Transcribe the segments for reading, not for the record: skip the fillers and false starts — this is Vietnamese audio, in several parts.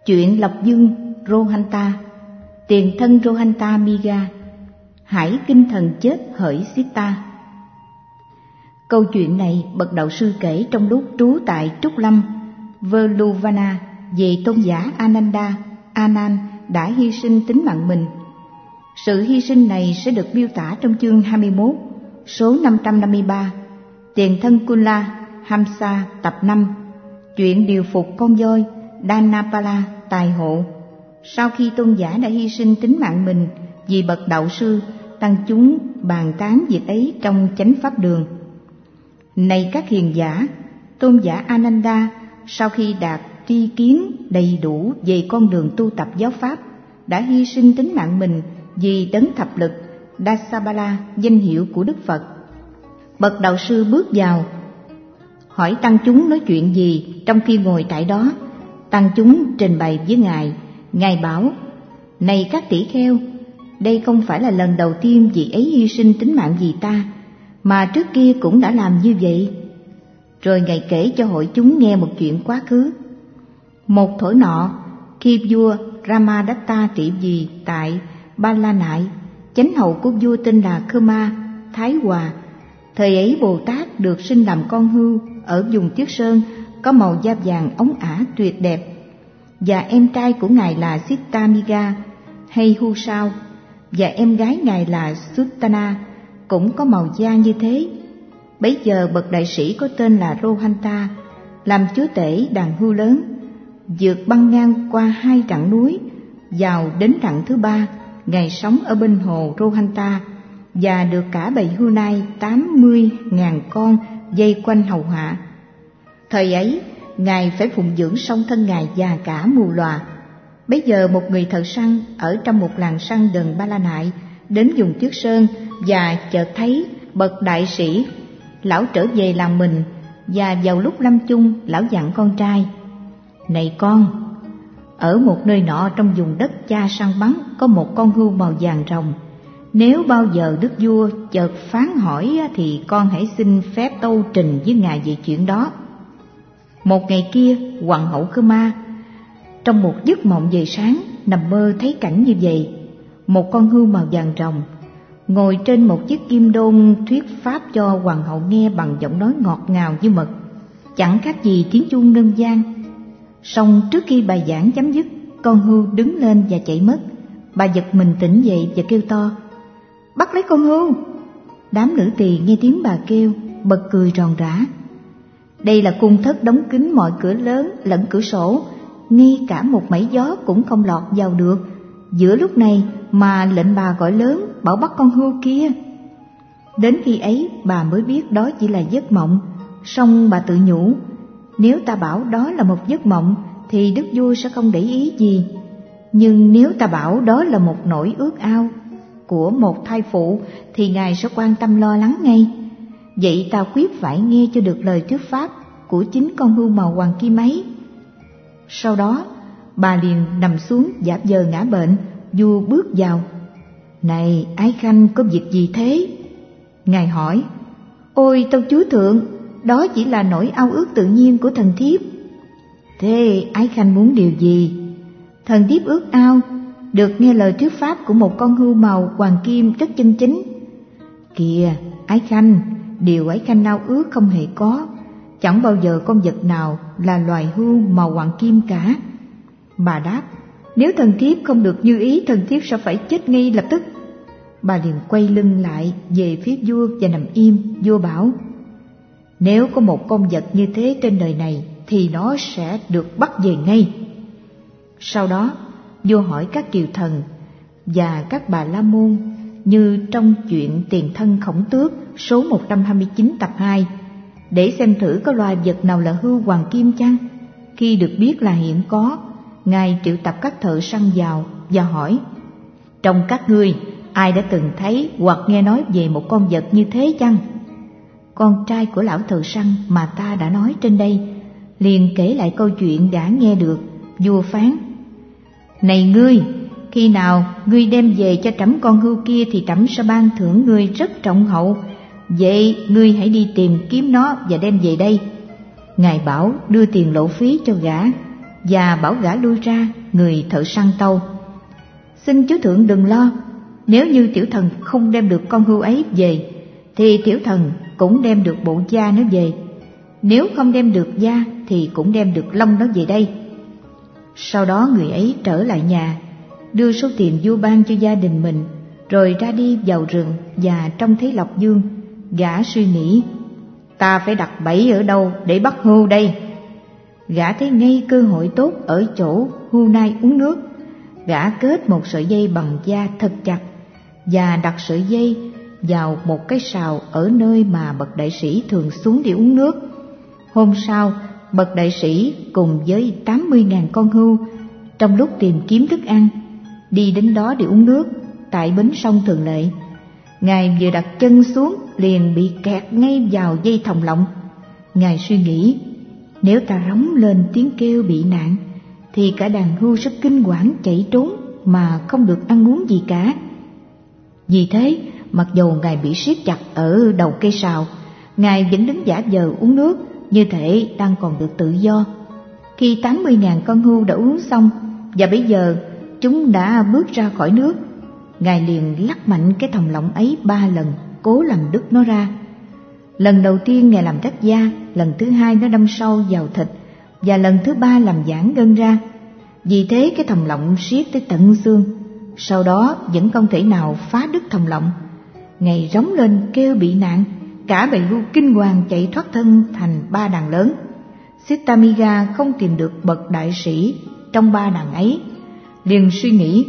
Chuyện Lộc Dương Rohanta, tiền thân Rohanta Miga, hải kinh thần chết hỡi Sita. Câu chuyện này bậc đạo sư kể trong lúc trú tại Trúc Lâm, Veluvana, về tôn giả Ananda, Anan đã hy sinh tính mạng mình. Sự hy sinh này sẽ được miêu tả trong chương 21, số 553, tiền thân Kula, Hamsa, tập 5, chuyện điều phục con voi, Dhanapala, tài hộ. Sau khi tôn giả đã hy sinh tính mạng mình vì bậc đạo sư, tăng chúng bàn tán việc ấy trong chánh pháp đường. Này các hiền giả, tôn giả Ananda sau khi đạt tri kiến đầy đủ về con đường tu tập giáo pháp đã hy sinh tính mạng mình vì đấng thập lực Dasabala, danh hiệu của Đức Phật. Bậc đạo sư bước vào, hỏi tăng chúng nói chuyện gì trong khi ngồi tại đó. Tăng chúng trình bày với Ngài. Ngài bảo: này các tỷ kheo, đây không phải là lần đầu tiên vị ấy hy sinh tính mạng vì ta, mà trước kia cũng đã làm như vậy. Rồi Ngài kể cho hội chúng nghe một chuyện quá khứ. Một thuở nọ, khi vua Ramadatta trị vì tại Ba La Nại, chánh hầu của vua tên là Khmer Thái Hòa. Thời ấy Bồ Tát được sinh làm con hươu ở vùng Tuyết Sơn, có màu da vàng óng ả tuyệt đẹp, và em trai của Ngài là Sitamiga hay Hu Sao, và em gái Ngài là Sutana cũng có màu da như thế. Bấy giờ bậc đại sĩ có tên là Rohanta làm chúa tể đàn hươu lớn, vượt băng ngang qua 2 rặng núi, vào đến rặng thứ 3. Ngài sống ở bên hồ Rohanta và được cả bầy hươu nai 80.000 con vây quanh hầu hạ. Thời ấy Ngài phải phụng dưỡng song thân Ngài già cả mù lòa. Bấy giờ một người thợ săn ở trong một làng săn gần Ba La Nại đến vùng Tuyết Sơn và chợt thấy bậc đại sĩ. Lão trở về làng mình, và vào lúc lâm chung, lão dặn con trai: này con, ở một nơi nọ trong vùng đất cha săn bắn có một con hươu màu vàng rồng. Nếu bao giờ đức vua chợt phán hỏi thì con hãy xin phép tâu trình với ngài về chuyện đó. Một ngày kia, hoàng hậu Khmer trong một giấc mộng về sáng nằm mơ thấy cảnh như vậy: một con hươu màu vàng rồng ngồi trên một chiếc kim đôn thuyết pháp cho hoàng hậu nghe bằng giọng nói ngọt ngào như mật, chẳng khác gì tiếng chuông ngân vang. Song trước khi bài giảng chấm dứt, con hươu đứng lên và chạy mất. Bà giật mình tỉnh dậy và kêu to: bắt lấy con hươu! Đám nữ tỳ nghe tiếng bà kêu, bật cười ròn rã. Đây là cung thất đóng kín mọi cửa lớn lẫn cửa sổ, ngay cả một mảy gió cũng không lọt vào được. Giữa lúc này mà lệnh bà gọi lớn bảo bắt con hươu kia. Đến khi ấy bà mới biết đó chỉ là giấc mộng. Song bà tự nhủ: nếu ta bảo đó là một giấc mộng thì đức vua sẽ không để ý gì. Nhưng nếu ta bảo đó là một nỗi ước ao của một thai phụ thì ngài sẽ quan tâm lo lắng ngay. Vậy ta quyết phải nghe cho được lời thuyết pháp của chính con hươu màu hoàng kim ấy. Sau đó bà liền nằm xuống giả vờ ngã bệnh. Vua bước vào: này ái khanh, có việc gì thế? Ngài hỏi: ôi tâu chúa thượng, đó chỉ là nỗi ao ước tự nhiên của thần thiếp. Thế ái khanh muốn điều gì? Thần thiếp ước ao được nghe lời thuyết pháp của một con hươu màu hoàng kim rất chân chính. Kìa ái khanh, điều ái khanh ao ước không hề có. Chẳng bao giờ con vật nào là loài hươu màu hoàng kim cả. Bà đáp: nếu thần thiếp không được như ý, thần thiếp sẽ phải chết ngay lập tức. Bà liền quay lưng lại về phía vua và nằm im. Vua bảo: nếu có một con vật như thế trên đời này thì nó sẽ được bắt về ngay. Sau đó vua hỏi các kiều thần và các bà la môn, như trong chuyện tiền thân Khổng Tước số 129 tập 2, để xem thử có loài vật nào là hươu hoàng kim chăng. Khi được biết là hiện có, ngài triệu tập các thợ săn vào và hỏi: trong các ngươi ai đã từng thấy hoặc nghe nói về một con vật như thế chăng? Con trai của lão thợ săn mà ta đã nói trên đây liền kể lại câu chuyện đã nghe được. Vua phán: này ngươi, khi nào ngươi đem về cho trẫm con hươu kia thì trẫm sẽ ban thưởng ngươi rất trọng hậu. Vậy ngươi hãy đi tìm kiếm nó và đem về đây. Ngài bảo đưa tiền lộ phí cho gã. và bảo gã lui ra. Người thợ săn tâu: xin chú thượng đừng lo, nếu như tiểu thần không đem được con hươu ấy về thì tiểu thần cũng đem được bộ da nó về, nếu không đem được da thì cũng đem được lông nó về đây. Sau đó người ấy trở lại nhà, đưa số tiền vua ban cho gia đình mình, rồi ra đi vào rừng. Và trông thấy Lộc Dương, gã suy nghĩ: ta phải đặt bẫy ở đâu để bắt hươu đây? Gã thấy ngay cơ hội tốt ở chỗ hươu nai uống nước. Gã kết một sợi dây bằng da thật chặt và đặt sợi dây vào một cái sào ở nơi mà bậc đại sĩ thường xuống để uống nước. Hôm sau, bậc đại sĩ cùng với 80.000 con hươu, trong lúc tìm kiếm thức ăn, đi đến đó để uống nước tại bến sông thường lệ. Ngài vừa đặt chân xuống liền bị kẹt ngay vào dây thòng lọng. Ngài suy nghĩ: nếu ta rống lên tiếng kêu bị nạn thì cả đàn hươu sẽ kinh hoảng chạy trốn mà không được ăn uống gì cả. Vì thế, mặc dầu Ngài bị siết chặt ở đầu cây sào, Ngài vẫn đứng giả vờ uống nước, như thể đang còn được tự do. Khi 80.000 con hươu đã uống xong và bây giờ chúng đã bước ra khỏi nước, Ngài liền lắc mạnh cái thòng lọng ấy 3 lần, cố làm đứt nó ra. Lần đầu tiên Ngài làm rách da, lần thứ hai nó đâm sâu vào thịt, và lần thứ ba làm giãn gân ra. Vì thế cái thòng lọng siết tới tận xương. Sau đó vẫn không thể nào phá đứt thòng lọng. Ngài rống lên kêu bị nạn, cả bầy hươu kinh hoàng chạy thoát thân thành 3 đàn lớn. Sitamiga không tìm được bậc đại sĩ trong 3 đàn ấy, liền suy nghĩ: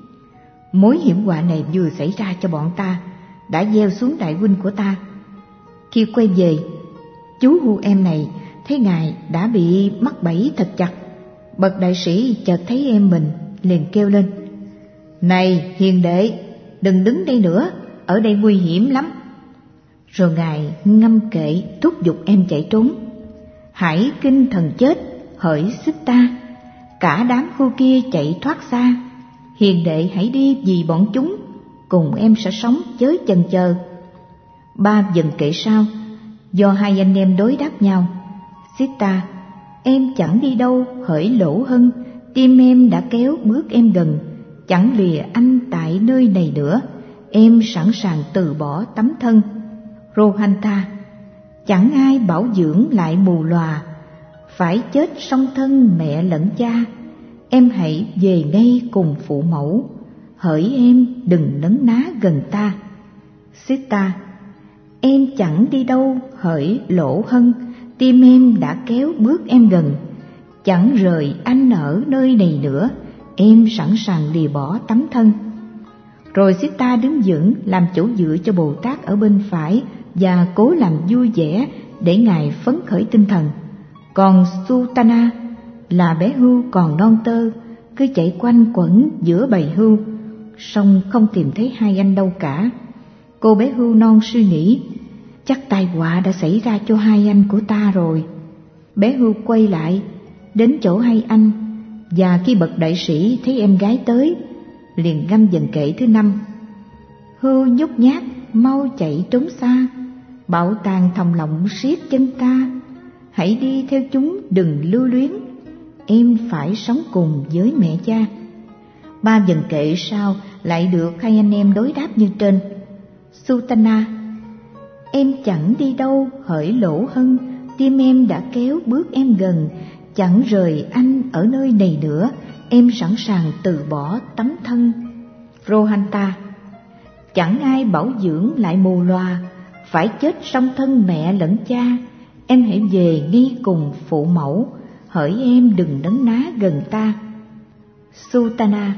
mối hiểm họa này vừa xảy ra cho bọn ta đã gieo xuống đại huynh của ta. Khi quay về, chú hươu em này thấy Ngài đã bị mắc bẫy thật chặt. Bậc đại sĩ chợt thấy em mình, liền kêu lên: này hiền đệ, đừng đứng đây nữa, ở đây nguy hiểm lắm. Rồi Ngài ngâm kệ thúc giục em chạy trốn. Hãy kinh thần chết, hỡi xích ta, cả đám hươu kia chạy thoát xa. Hiền đệ hãy đi vì bọn chúng, cùng em sẽ sống chớ chần chờ. 3 dần kệ sau, do hai anh em đối đáp nhau: Sita, em chẳng đi đâu hỡi Lỗ Hân, tim em đã kéo bước em gần, chẳng lìa anh tại nơi này nữa, em sẵn sàng từ bỏ tấm thân. Rohanta, chẳng ai bảo dưỡng lại mù lòa, phải chết song thân mẹ lẫn cha, em hãy về ngay cùng phụ mẫu, hỡi em đừng nấn ná gần ta. Sita, em chẳng đi đâu hỡi Lỗ Hân, tim em đã kéo bước em gần, chẳng rời anh ở nơi này nữa, em sẵn sàng lìa bỏ tấm thân. Rồi Sita đứng vững làm chỗ dựa cho Bồ Tát ở bên phải và cố làm vui vẻ để Ngài phấn khởi tinh thần. Còn Sutana là bé hươu còn non tơ, cứ chạy quanh quẩn giữa bầy hươu, song không tìm thấy hai anh đâu cả. Cô bé hươu non suy nghĩ: chắc tai họa đã xảy ra cho hai anh của ta rồi. Bé hươu quay lại đến chỗ hai anh, và khi bậc đại sĩ thấy em gái tới, liền ngâm dần kệ thứ 5: hươu nhút nhát mau chạy trốn xa, bảo tàng thòng lọng siết chân ta, hãy đi theo chúng đừng lưu luyến, em phải sống cùng với mẹ cha. 3 dần kệ sau lại được hai anh em đối đáp như trên. Sutana, em chẳng đi đâu hỡi Lỗ Hân, tim em đã kéo bước em gần, chẳng rời anh ở nơi này nữa, em sẵn sàng từ bỏ tấm thân. Rohanta, chẳng ai bảo dưỡng lại mù lòa, phải chết song thân mẹ lẫn cha, em hãy về ngay cùng phụ mẫu, hỡi em đừng nấn ná gần ta. Sutana,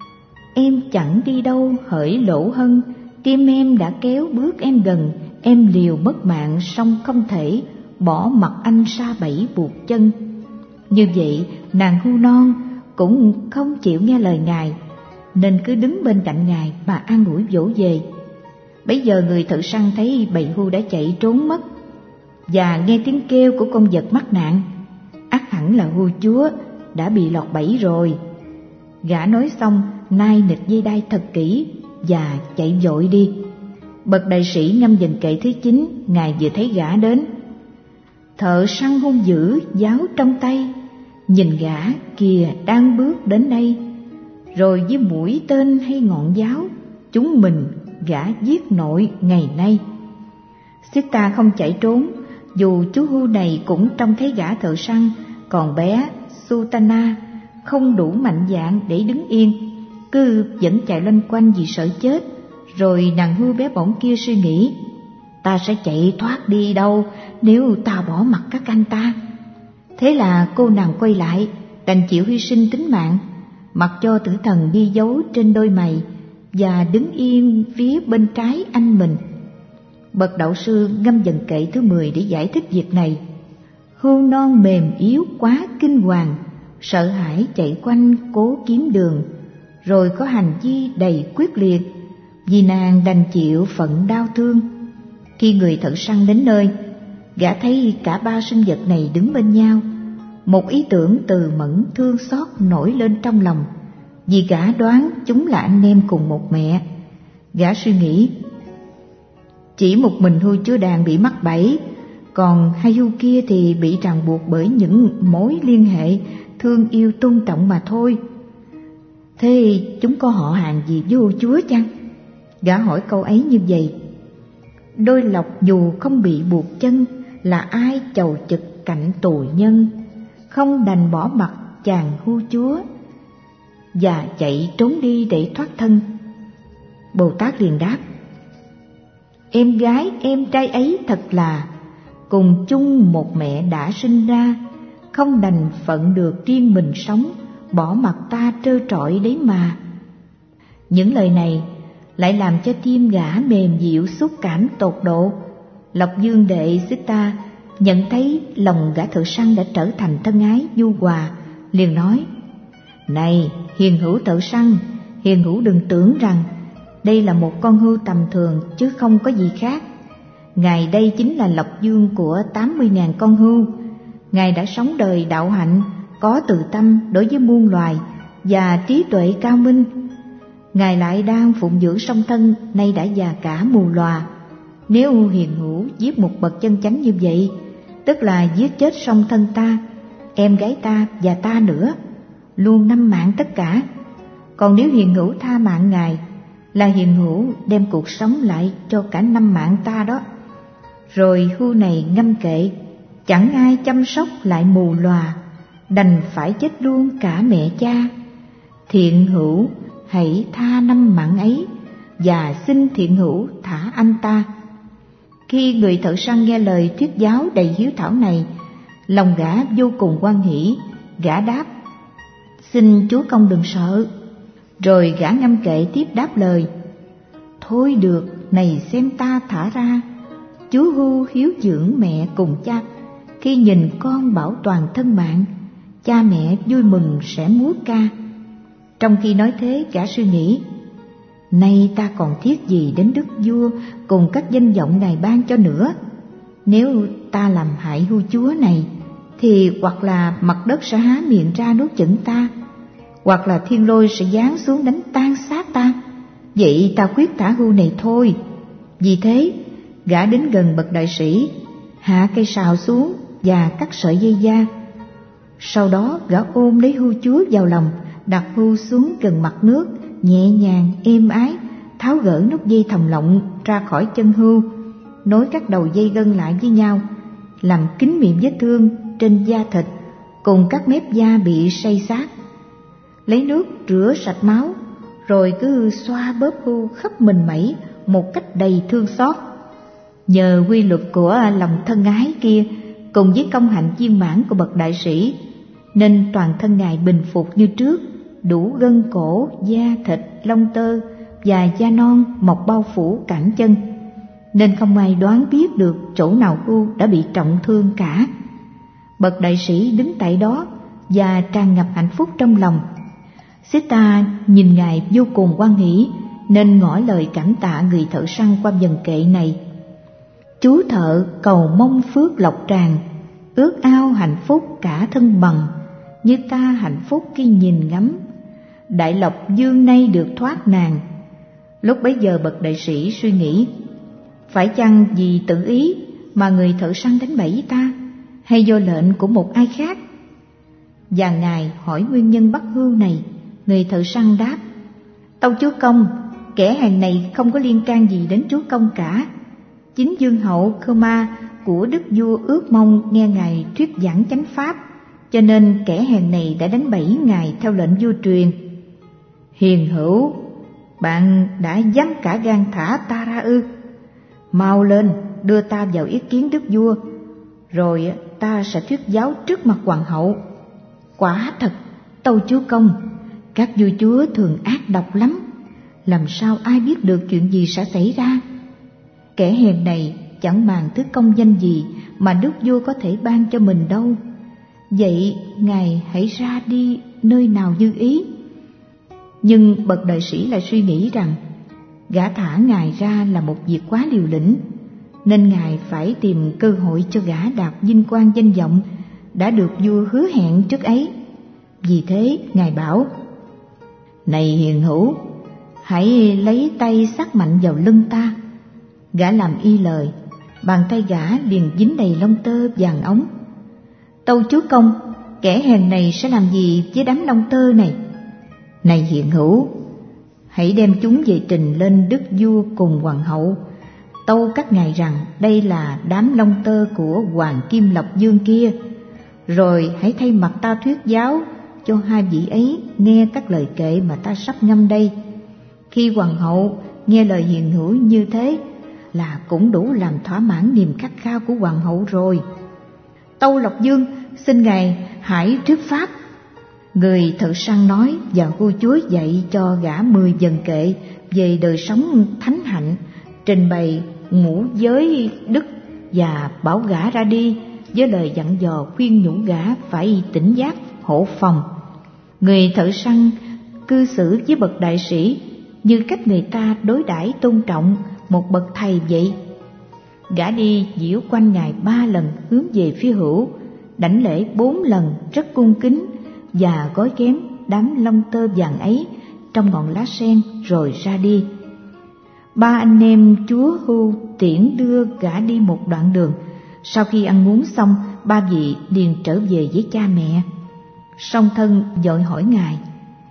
em chẳng đi đâu hỡi Lỗ Hân, tim em đã kéo bước em gần, em liều mất mạng song không thể bỏ mặc anh sa bẫy buộc chân. Như vậy nàng hươu non cũng không chịu nghe lời Ngài, nên cứ đứng bên cạnh Ngài mà an ủi dỗ về. Bấy giờ người thợ săn thấy bầy hươu đã chạy trốn mất, và nghe tiếng kêu của con vật mắc nạn, ắt hẳn là hươu chúa đã bị lọt bẫy rồi. Gã nói xong nai nịt dây đai thật kỹ và chạy vội đi. Bậc đại sĩ ngâm dần kệ thứ 9, Ngài vừa thấy gã đến: thợ săn hung dữ giáo trong tay, Nhìn gã kìa đang bước đến đây, rồi với mũi tên hay ngọn giáo, chúng mình gã giết nội ngày nay. Sita không chạy trốn, dù chú hưu này cũng trông thấy gã thợ săn, còn bé Sutana không đủ mạnh dạn để đứng yên, cứ vẫn chạy loanh quanh vì sợ chết. Rồi nàng hưu bé bỏng kia suy nghĩ, ta sẽ chạy thoát đi đâu nếu ta bỏ mặc các anh ta. Thế là cô nàng quay lại, đành chịu hy sinh tính mạng, mặc cho tử thần ghi dấu trên đôi mày và đứng yên phía bên trái anh mình. Bậc đạo sư ngâm dần kệ thứ 10 để giải thích việc này. Hươu non mềm yếu quá kinh hoàng, sợ hãi chạy quanh cố kiếm đường, rồi có hành vi đầy quyết liệt, vì nàng đành chịu phận đau thương. Khi người thợ săn đến nơi, gã thấy cả ba sinh vật này đứng bên nhau. Một ý tưởng từ mẫn thương xót nổi lên trong lòng, vì gã đoán chúng là anh em cùng một mẹ. Gã suy nghĩ, chỉ một mình hươu chúa đàn bị mắc bẫy, còn hai hươu kia thì bị ràng buộc bởi những mối liên hệ thương yêu tôn trọng mà thôi. Thế chúng có họ hàng gì với hươu chúa chăng? Gã hỏi câu ấy như vậy. Đôi lộc dù không bị buộc chân, là ai chầu chực cạnh tù nhân, không đành bỏ mặc chàng hươu chúa và chạy trốn đi để thoát thân. Bồ Tát liền đáp, em gái em trai ấy thật là cùng chung một mẹ đã sinh ra, không đành phận được riêng mình sống, bỏ mặc ta trơ trọi đấy mà. Những lời này lại làm cho tim gã mềm dịu xúc cảm tột độ. Lộc Dương đệ Sita nhận thấy lòng gã thợ săn đã trở thành thân ái nhu hòa, liền nói, này hiền hữu thợ săn, hiền hữu đừng tưởng rằng đây là một con hươu tầm thường chứ không có gì khác. Ngài đây chính là Lộc Dương của 80.000 con hươu. Ngài đã sống đời đạo hạnh, có từ tâm đối với muôn loài và trí tuệ cao minh. Ngài lại đang phụng dưỡng song thân nay đã già cả mù lòa. Nếu hiền hữu giết một bậc chân chánh như vậy, tức là giết chết song thân ta, em gái ta và ta nữa, luôn 5 mạng tất cả. Còn nếu hiền hữu tha mạng Ngài, là hiền hữu đem cuộc sống lại cho cả 5 mạng ta đó. Rồi hươu này ngâm kệ, chẳng ai chăm sóc lại mù lòa, đành phải chết luôn cả mẹ cha. Thiện hữu hãy tha 5 mạng ấy, và xin thiện hữu thả anh ta. Khi người thợ săn nghe lời thuyết giáo đầy hiếu thảo này, lòng gã vô cùng hoan hỷ. Gã đáp, xin chúa công đừng sợ. Rồi gã ngâm kệ tiếp đáp lời, thôi được, này xem ta thả ra. Chú hươu hiếu dưỡng mẹ cùng cha, khi nhìn con bảo toàn thân mạng, cha mẹ vui mừng sẽ múa ca. Trong khi nói thế, gã suy nghĩ, nay ta còn thiết gì đến đức vua cùng các danh vọng Ngài ban cho nữa. Nếu ta làm hại hươu chúa này, thì hoặc là mặt đất sẽ há miệng ra nuốt chửng ta, hoặc là thiên lôi sẽ giáng xuống đánh tan xác ta. Vậy ta quyết thả hươu này thôi. Vì thế, gã đến gần bậc đại sĩ, hạ cây sào xuống và cắt sợi dây da. Sau đó gã ôm lấy hươu chúa vào lòng, đặt hươu xuống gần mặt nước, nhẹ nhàng êm ái tháo gỡ nút dây thòng lọng ra khỏi chân hươu, nối các đầu dây gân lại với nhau, làm kín miệng vết thương trên da thịt cùng các mép da bị xây xát. Lấy nước rửa sạch máu, rồi cứ xoa bóp hươu khắp mình mẩy một cách đầy thương xót. Nhờ quy luật của lòng thân ái kia cùng với công hạnh viên mãn của bậc đại sĩ, nên toàn thân Ngài bình phục như trước, đủ gân cổ, da thịt, lông tơ và da non mọc bao phủ cẳng chân, nên không ai đoán biết được chỗ nào hươu đã bị trọng thương cả. Bậc đại sĩ đứng tại đó và tràn ngập hạnh phúc trong lòng. Sita nhìn Ngài vô cùng hoan hỷ, nên ngỏ lời cảm tạ người thợ săn qua vần kệ này. Chú thợ cầu mong phước lộc tràn, ước ao hạnh phúc cả thân bằng, như ta hạnh phúc khi nhìn ngắm. Đại lộc dương nay được thoát nàng. Lúc bấy giờ bậc đại sĩ suy nghĩ, phải chăng vì tự ý mà người thợ săn đánh bẫy ta, hay do lệnh của một ai khác? Và ngài hỏi nguyên nhân bắt hươu này. Người thợ săn đáp: Tâu chúa công, kẻ hèn này không có liên can gì đến chúa công cả. Chính vương hậu Khơ-ma của đức vua ước mong nghe ngài thuyết giảng chánh pháp, cho nên kẻ hèn này đã đánh bẫy ngài theo lệnh vua truyền. Hiền hữu, bạn đã dám cả gan thả ta ra ư? Mau lên, đưa ta vào ý kiến đức vua, rồi ta sẽ thuyết giáo trước mặt hoàng hậu. Quả thật, tâu chúa công, các vua chúa thường ác độc lắm, làm sao ai biết được chuyện gì sẽ xảy ra. Kẻ hèn này chẳng màng thứ công danh gì mà đức vua có thể ban cho mình đâu. Vậy ngài hãy ra đi nơi nào như ý. Nhưng bậc đại sĩ lại suy nghĩ rằng gã thả ngài ra là một việc quá liều lĩnh, nên ngài phải tìm cơ hội cho gã đạt vinh quang danh vọng đã được vua hứa hẹn trước ấy. Vì thế ngài bảo: Này hiền hữu, hãy lấy tay xắt mạnh vào lưng ta. Gã làm y lời, bàn tay gã liền dính đầy lông tơ vàng óng. Tâu chúa công, kẻ hèn này sẽ làm gì với đám lông tơ này? Này hiền hữu, hãy đem chúng về trình lên đức vua cùng hoàng hậu, tâu các ngài rằng đây là đám lông tơ của hoàng Kim Lộc Dương kia, rồi hãy thay mặt ta thuyết giáo cho hai vị ấy nghe các lời kệ mà ta sắp ngâm đây. Khi hoàng hậu nghe lời hiền hữu như thế là cũng đủ làm thỏa mãn niềm khát khao của hoàng hậu rồi. Tâu Lộc Dương, xin ngài hãy thuyết pháp. Người thợ săn nói và vua chúa dạy cho gã 10 vần kệ về đời sống thánh hạnh, trình bày ngũ giới đức và bảo gã ra đi với lời dặn dò khuyên nhủ gã phải tỉnh giác hộ phòng. Người thợ săn cư xử với bậc đại sĩ như cách người ta đối đãi tôn trọng một bậc thầy vậy. Gã đi diễu quanh ngài 3 lần hướng về phía hữu, đảnh lễ 4 lần rất cung kính và gói ghém đám lông tơ vàng ấy trong ngọn lá sen rồi ra đi. 3 anh em chúa hưu tiễn đưa gã đi một đoạn đường. Sau khi ăn uống xong, 3 vị liền trở về với cha mẹ. Song thân vội hỏi ngài: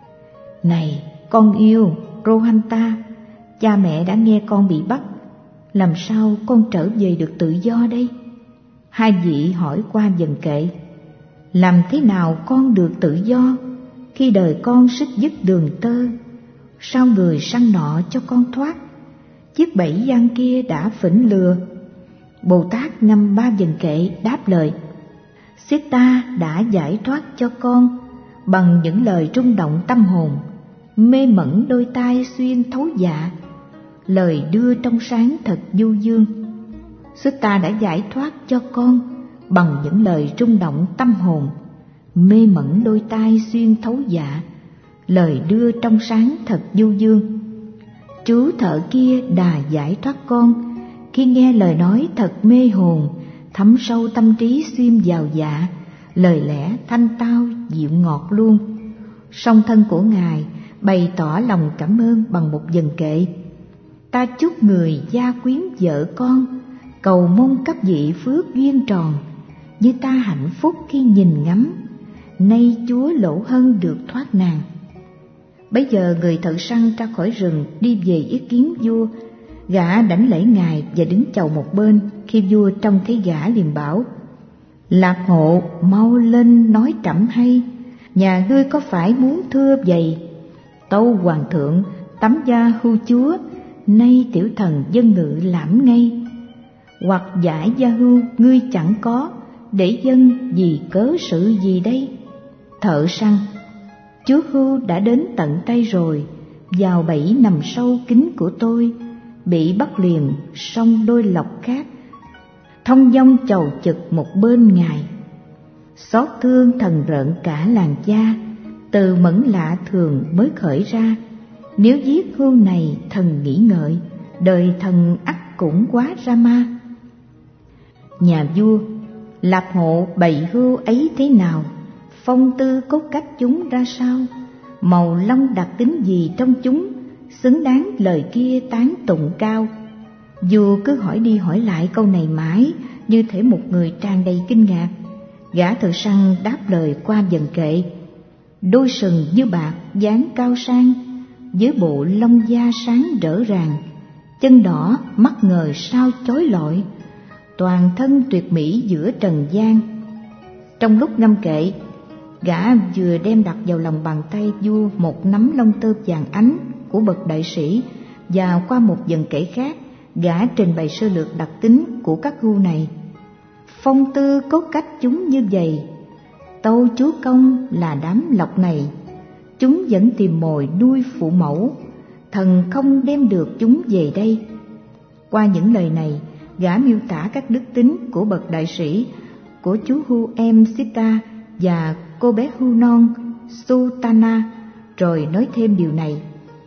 Này con yêu Rohanta, cha mẹ đã nghe con bị bắt, làm sao con trở về được tự do đây? Hai vị hỏi qua vần kệ: Làm thế nào con được tự do khi đời con xích dứt đường tơ? Sao người săn nọ cho con thoát? Chiếc bẫy gian kia đã phỉnh lừa. Bồ Tát ngâm 3 vần kệ đáp lời: Sita đã giải thoát cho con bằng những lời rung động tâm hồn, mê mẩn đôi tai xuyên thấu dạ, lời đưa trong sáng thật du dương. Sita đã giải thoát cho con bằng những lời rung động tâm hồn, mê mẩn đôi tai xuyên thấu dạ, lời đưa trong sáng thật du dương. Chú thợ kia đà giải thoát con khi nghe lời nói thật mê hồn, thấm sâu tâm trí xuyên vào dạ, lời lẽ thanh tao dịu ngọt luôn. Song thân của ngài bày tỏ lòng cảm ơn bằng một vần kệ: Ta chúc người gia quyến vợ con, cầu mong các vị phước duyên tròn, như ta hạnh phúc khi nhìn ngắm, nay chúa Lỗ Hân được thoát nàng. Bấy giờ người thợ săn ra khỏi rừng đi về ý kiến vua. Gã đảnh lễ ngài và đứng chầu một bên. Khi vua trông thấy gã liền bảo: Lạc hộ, mau lên nói trẫm hay, nhà ngươi có phải muốn thưa vậy? Tâu hoàng thượng, tắm gia hưu chúa, nay tiểu thần dân ngự lãm ngay. Hoặc giải gia hưu ngươi chẳng có, để dân vì cớ sự gì đây? Thợ săn: Chúa hưu đã đến tận tay rồi, vào bẫy nằm sâu kín của tôi, bị bắt liền song đôi lọc khác, thông dong chầu chực một bên ngài. Xót thương thần rợn cả làng cha, từ mẫn lạ thường mới khởi ra. Nếu giết hưu này thần nghĩ ngợi, đời thần ắt cũng quá ra ma. Nhà vua: Lạp hộ bày hưu ấy thế nào? Phong tư cốt cách chúng ra sao? Màu lông đặc tính gì trong chúng, xứng đáng lời kia tán tụng cao? Vua cứ hỏi đi hỏi lại câu này mãi, như thể một người tràn đầy kinh ngạc. Gã thợ săn đáp lời qua dần kệ: đôi sừng như bạc dáng cao sang, với bộ lông da sáng rỡ ràng, chân đỏ mắt ngời sao chói lọi, toàn thân tuyệt mỹ giữa trần gian. Trong lúc ngâm kệ, gã vừa đem đặt vào lòng bàn tay vua một nắm lông tơ vàng ánh của bậc đại sĩ, và qua một dần kệ khác, gã trình bày sơ lược đặc tính của các gu này. Phong tư cốt cách chúng như vậy, tâu chúa công là đám lộc này, chúng vẫn tìm mồi nuôi phụ mẫu, thần không đem được chúng về đây. Qua những lời này, gã miêu tả các đức tính của bậc đại sĩ, của chú Hu em Sita và cô bé Hu non Sutana, rồi nói thêm điều này: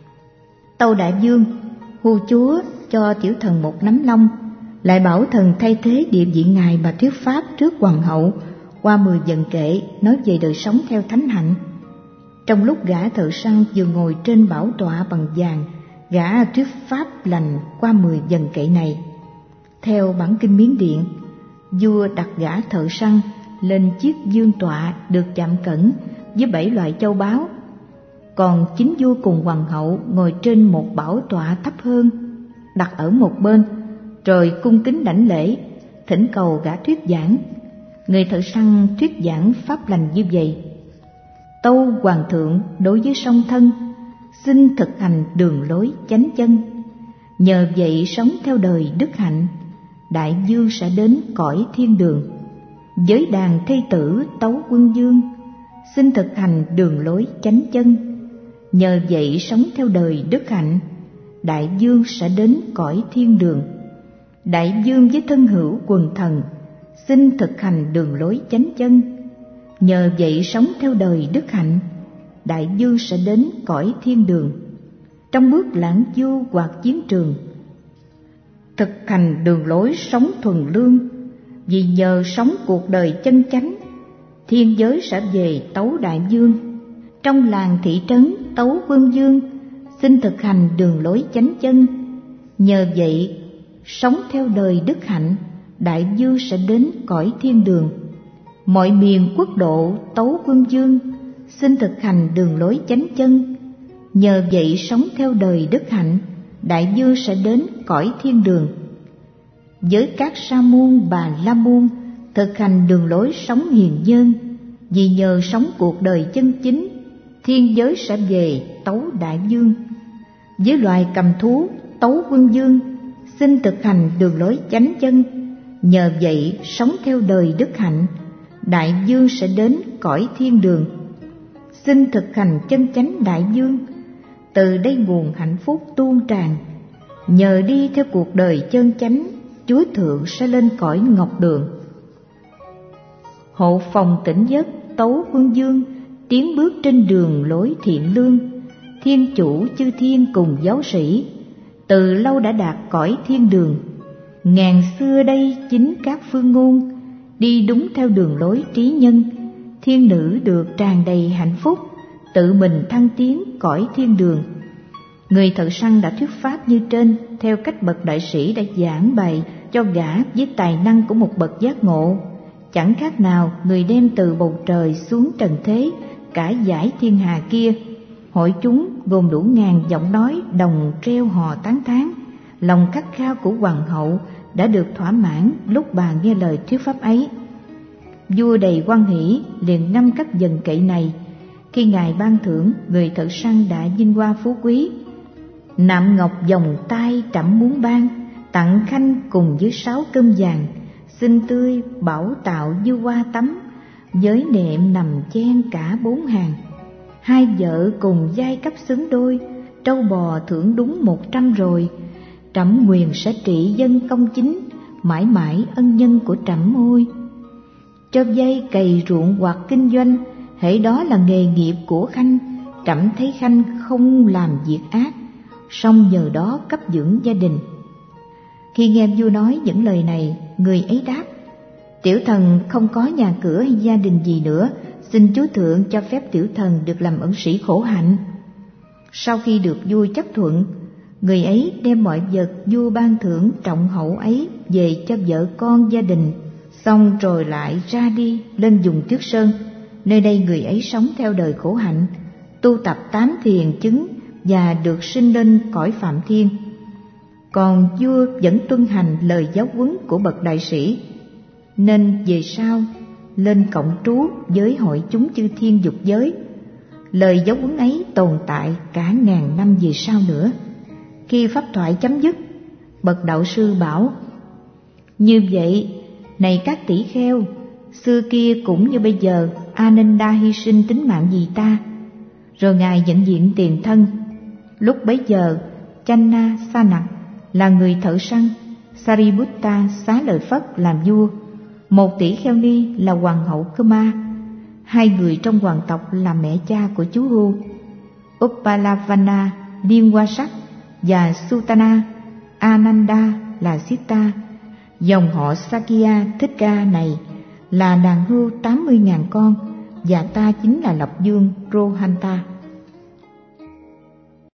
tâu đại vương, Hu chúa cho tiểu thần một nắm lông, lại bảo thần thay thế địa vị ngài mà thuyết pháp trước hoàng hậu, qua 10 dần kệ nói về đời sống theo thánh hạnh. Trong lúc gã thợ săn vừa ngồi trên bảo tọa bằng vàng, gã thuyết pháp lành qua 10 dần kệ này. Theo bản kinh Miến Điện, vua đặt gã thợ săn lên chiếc vương tọa được chạm cẩn với 7 loại châu báu, còn chính vua cùng hoàng hậu ngồi trên một bảo tọa thấp hơn, đặt ở một bên, rồi cung kính đảnh lễ, thỉnh cầu gã thuyết giảng. Người thợ săn thuyết giảng pháp lành như vậy: tâu hoàng thượng đối với song thân, xin thực hành đường lối chánh chân, nhờ vậy sống theo đời đức hạnh, đại vương sẽ đến cõi thiên đường. Với đàn thê tử tấu quân vương, xin thực hành đường lối chánh chân, nhờ vậy sống theo đời đức hạnh, đại vương sẽ đến cõi thiên đường. Đại vương với thân hữu quần thần, xin thực hành đường lối chánh chân, nhờ vậy sống theo đời đức hạnh, đại vương sẽ đến cõi thiên đường. Trong bước lãng du hoặc chiến trường, thực hành đường lối sống thuần lương, vì nhờ sống cuộc đời chân chánh, thiên giới sẽ về tấu đại vương. Trong làng thị trấn tấu quân vương, xin thực hành đường lối chánh chân, nhờ vậy sống theo đời đức hạnh, đại vương sẽ đến cõi thiên đường. Mọi miền quốc độ tấu quân vương, xin thực hành đường lối chánh chân, nhờ vậy sống theo đời đức hạnh, đại vương sẽ đến cõi thiên đường. Với các sa môn bà la môn, thực hành đường lối sống hiền nhân, vì nhờ sống cuộc đời chân chính, thiên giới sẽ về tấu đại vương. Với loài cầm thú tấu quân vương, xin thực hành đường lối chánh chân, nhờ vậy sống theo đời đức hạnh, đại vương sẽ đến cõi thiên đường. Xin thực hành chân chánh đại vương, từ đây nguồn hạnh phúc tuôn tràn, nhờ đi theo cuộc đời chân chánh, Chúa Thượng sẽ lên cõi ngọc đường. Hộ phòng tỉnh giấc tấu quân vương, tiến bước trên đường lối thiện lương, thiên chủ chư thiên cùng giáo sĩ, từ lâu đã đạt cõi thiên đường. Ngàn xưa đây chính các phương ngôn, đi đúng theo đường lối trí nhân, thiên nữ được tràn đầy hạnh phúc, tự mình thăng tiến cõi thiên đường. Người thợ săn đã thuyết pháp như trên, theo cách bậc đại sĩ đã giảng bày cho gã với tài năng của một bậc giác ngộ. Chẳng khác nào người đem từ bầu trời xuống trần thế cả dải thiên hà kia. Hội chúng gồm đủ ngàn giọng nói đồng treo hò tán thán. Lòng khát khao của hoàng hậu đã được thỏa mãn lúc bà nghe lời thuyết pháp ấy. Vua đầy hoan hỷ liền ngâm các dần kệ này. Khi ngài ban thưởng, người thợ săn đã vinh hoa phú quý. Nạm ngọc vòng tay trẫm muốn ban, tặng khanh cùng với 6 cơm vàng, xinh tươi bảo tạo như hoa tắm, với nệm nằm chen cả 4 hàng. 2 vợ cùng giai cấp xứng đôi, trâu bò thưởng đúng 100 rồi. Trẫm nguyền sẽ trị dân công chính, mãi mãi ân nhân của trẫm ôi. Cho vay cày ruộng hoặc kinh doanh, hễ đó là nghề nghiệp của khanh, trẫm thấy khanh không làm việc ác, song nhờ đó cấp dưỡng gia đình. Khi nghe vua nói những lời này, người ấy đáp: tiểu thần không có nhà cửa hay gia đình gì nữa, xin chúa thượng cho phép tiểu thần được làm ẩn sĩ khổ hạnh. Sau khi được vua chấp thuận, người ấy đem mọi vật vua ban thưởng trọng hậu ấy về cho vợ con gia đình, xong rồi lại ra đi lên vùng Tuyết Sơn. Nơi đây người ấy sống theo đời khổ hạnh, tu tập 8 thiền chứng và được sinh lên cõi Phạm Thiên. Còn vua vẫn tuân hành lời giáo huấn của bậc đại sĩ, nên về sau lên cộng trú với hội chúng chư thiên dục giới. Lời giáo huấn ấy tồn tại cả ngàn năm về sau nữa. Khi pháp thoại chấm dứt, bậc đạo sư bảo: như vậy, này các tỷ kheo, xưa kia cũng như bây giờ, Ananda hy sinh tính mạng vì ta. Rồi ngài nhận diện tiền thân. Lúc bấy giờ, Channa Sanak là người thợ săn, Sariputta xá lời Phất làm vua, một tỷ kheo ni là hoàng hậu Kuma, 2 người trong hoàng tộc là mẹ cha của chú Hu, Uppalavana Liên Hoa Sắc và Sutana Ananda là Sita. Dòng họ Sakya Thích Ca này là đàn hươu 80.000 con, và ta chính là Lộc Vương Rohanta.